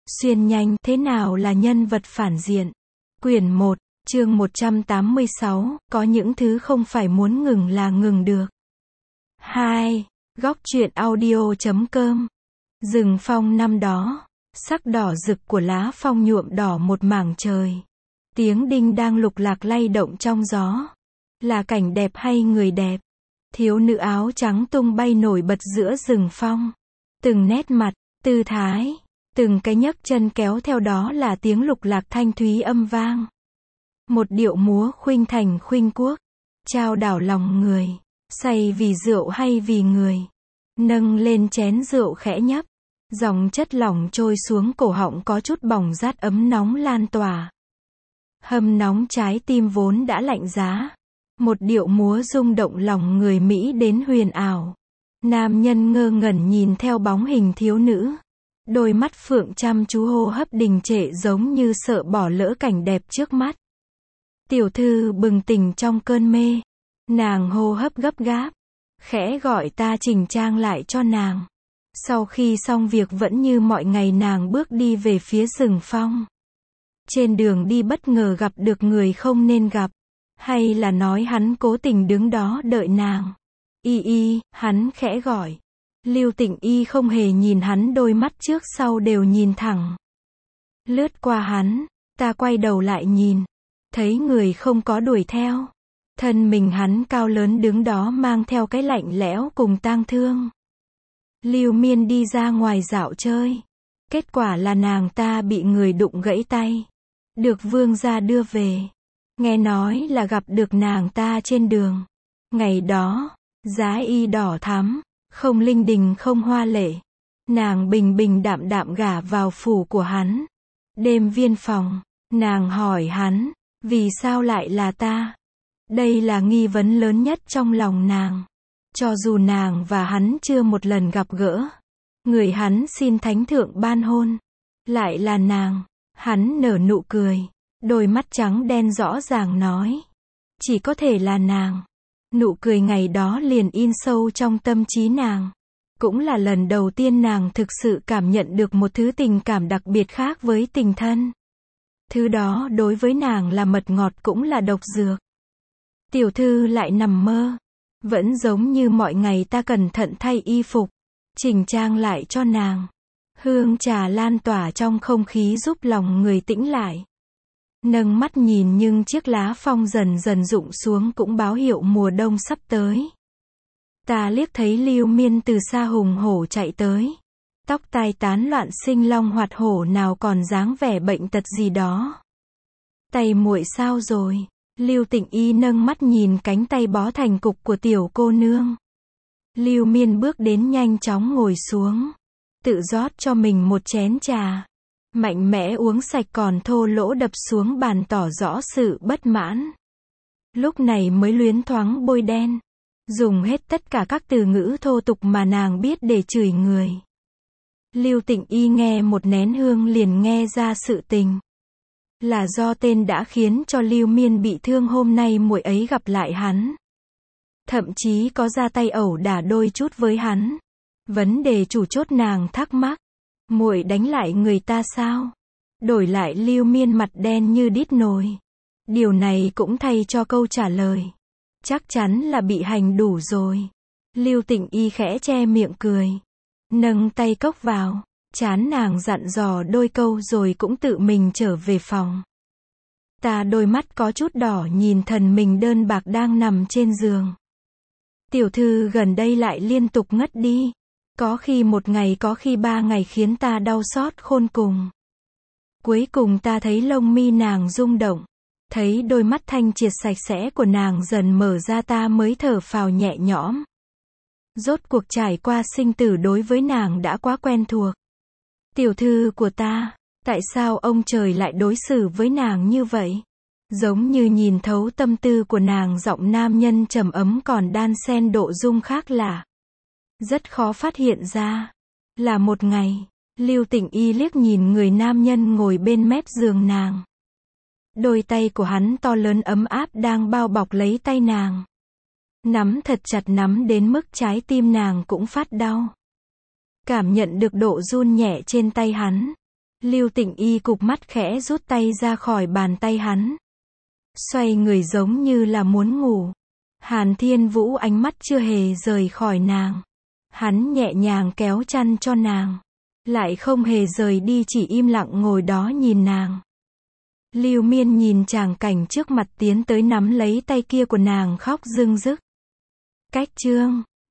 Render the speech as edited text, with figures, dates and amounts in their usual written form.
Xuyên nhanh, thế nào là nhân vật phản diện? Quyển 1, chương 186, có những thứ không phải muốn ngừng là ngừng được. 2. Góc truyện audio.com. Rừng phong năm đó, sắc đỏ rực của lá phong nhuộm đỏ một mảng trời. Tiếng đinh đang lục lạc lay động trong gió. Là cảnh đẹp hay người đẹp? Thiếu nữ áo trắng tung bay nổi bật giữa rừng phong. Từng nét mặt, tư thái, từng cái nhấc chân kéo theo đó là tiếng lục lạc thanh thúy âm vang. Một điệu múa khuynh thành khuynh quốc, trao đảo lòng người, say vì rượu hay vì người. Nâng lên chén rượu khẽ nhấp, dòng chất lỏng trôi xuống cổ họng có chút bỏng rát ấm nóng lan tỏa. Hâm nóng trái tim vốn đã lạnh giá. Một điệu múa rung động lòng người Mỹ đến huyền ảo. Nam nhân ngơ ngẩn nhìn theo bóng hình thiếu nữ. Đôi mắt phượng chăm chú hô hấp đình trệ giống như sợ bỏ lỡ cảnh đẹp trước mắt. Tiểu thư bừng tỉnh trong cơn mê. Nàng hô hấp gấp gáp. Khẽ gọi ta chỉnh trang lại cho nàng. Sau khi xong việc vẫn như mọi ngày nàng bước đi về phía rừng phong. Trên đường đi bất ngờ gặp được người không nên gặp. Hay là nói hắn cố tình đứng đó đợi nàng. Y, hắn khẽ gọi. Lưu Tịnh Y không hề nhìn hắn, đôi mắt trước sau đều nhìn thẳng. Lướt qua hắn, ta quay đầu lại nhìn. Thấy người không có đuổi theo. Thân mình hắn cao lớn đứng đó mang theo cái lạnh lẽo cùng tang thương. Lưu Miên đi ra ngoài dạo chơi. Kết quả là nàng ta bị người đụng gãy tay. Được vương gia đưa về. Nghe nói là gặp được nàng ta trên đường. Ngày đó, giá y đỏ thắm, không linh đình không hoa lệ. Nàng bình bình đạm đạm gả vào phủ của hắn. Đêm viên phòng, nàng hỏi hắn, vì sao lại là ta? Đây là nghi vấn lớn nhất trong lòng nàng. Cho dù nàng và hắn chưa một lần gặp gỡ. Người hắn xin thánh thượng ban hôn. Lại là nàng. Hắn nở nụ cười. Đôi mắt trắng đen rõ ràng nói. Chỉ có thể là nàng. Nụ cười ngày đó liền in sâu trong tâm trí nàng. Cũng là lần đầu tiên nàng thực sự cảm nhận được một thứ tình cảm đặc biệt khác với tình thân. Thứ đó đối với nàng là mật ngọt cũng là độc dược. Tiểu thư lại nằm mơ. Vẫn giống như mọi ngày ta cẩn thận thay y phục. Chỉnh trang lại cho nàng. Hương trà lan tỏa trong không khí giúp lòng người tĩnh lại. Nâng mắt nhìn nhưng chiếc lá phong dần dần rụng xuống cũng báo hiệu mùa đông sắp tới. Ta liếc thấy Lưu Miên từ xa hùng hổ chạy tới. Tóc tai tán loạn sinh long hoạt hổ nào còn dáng vẻ bệnh tật gì đó. Tay muội sao rồi? Lưu Tịnh Y nâng mắt nhìn cánh tay bó thành cục của tiểu cô nương. Lưu Miên bước đến nhanh chóng ngồi xuống. Tự rót cho mình một chén trà. Mạnh mẽ uống sạch còn thô lỗ đập xuống bàn tỏ rõ sự bất mãn. Lúc này mới luyến thoáng bôi đen. Dùng hết tất cả các từ ngữ thô tục mà nàng biết để chửi người. Lưu Tịnh Y nghe một nén hương liền nghe ra sự tình. Là do tên đã khiến cho Lưu Miên bị thương, hôm nay muội ấy gặp lại hắn. Thậm chí có ra tay ẩu đả đôi chút với hắn. Vấn đề chủ chốt nàng thắc mắc. Muội đánh lại người ta sao? Đổi lại Lưu Miên mặt đen như đít nồi. Điều này cũng thay cho câu trả lời. Chắc chắn là bị hành đủ rồi. Lưu Tịnh Y khẽ che miệng cười. Nâng tay cốc vào. Chán nàng dặn dò đôi câu rồi cũng tự mình trở về phòng. Ta đôi mắt có chút đỏ nhìn thần mình đơn bạc đang nằm trên giường. Tiểu thư gần đây lại liên tục ngất đi. Có khi một ngày có khi 3 ngày khiến ta đau xót khôn cùng. Cuối cùng ta thấy lông mi nàng rung động. Thấy đôi mắt thanh triệt sạch sẽ của nàng dần mở ra ta mới thở phào nhẹ nhõm. Rốt cuộc trải qua sinh tử đối với nàng đã quá quen thuộc. Tiểu thư của ta, tại sao ông trời lại đối xử với nàng như vậy? Giống như nhìn thấu tâm tư của nàng, giọng nam nhân trầm ấm còn đan xen độ dung khác lạ. Rất khó phát hiện ra. Là một ngày, Lưu Tịnh Y liếc nhìn người nam nhân ngồi bên mép giường nàng. Đôi tay của hắn to lớn ấm áp đang bao bọc lấy tay nàng. Nắm thật chặt, nắm đến mức trái tim nàng cũng phát đau. Cảm nhận được độ run nhẹ trên tay hắn. Lưu Tịnh Y cụp mắt khẽ rút tay ra khỏi bàn tay hắn. Xoay người giống như là muốn ngủ. Hàn Thiên Vũ ánh mắt chưa hề rời khỏi nàng. Hắn nhẹ nhàng kéo chăn cho nàng. Lại không hề rời đi, chỉ im lặng ngồi đó nhìn nàng. Lưu Miên nhìn tràng cảnh trước mặt tiến tới nắm lấy tay kia của nàng khóc rưng rức. Cách chương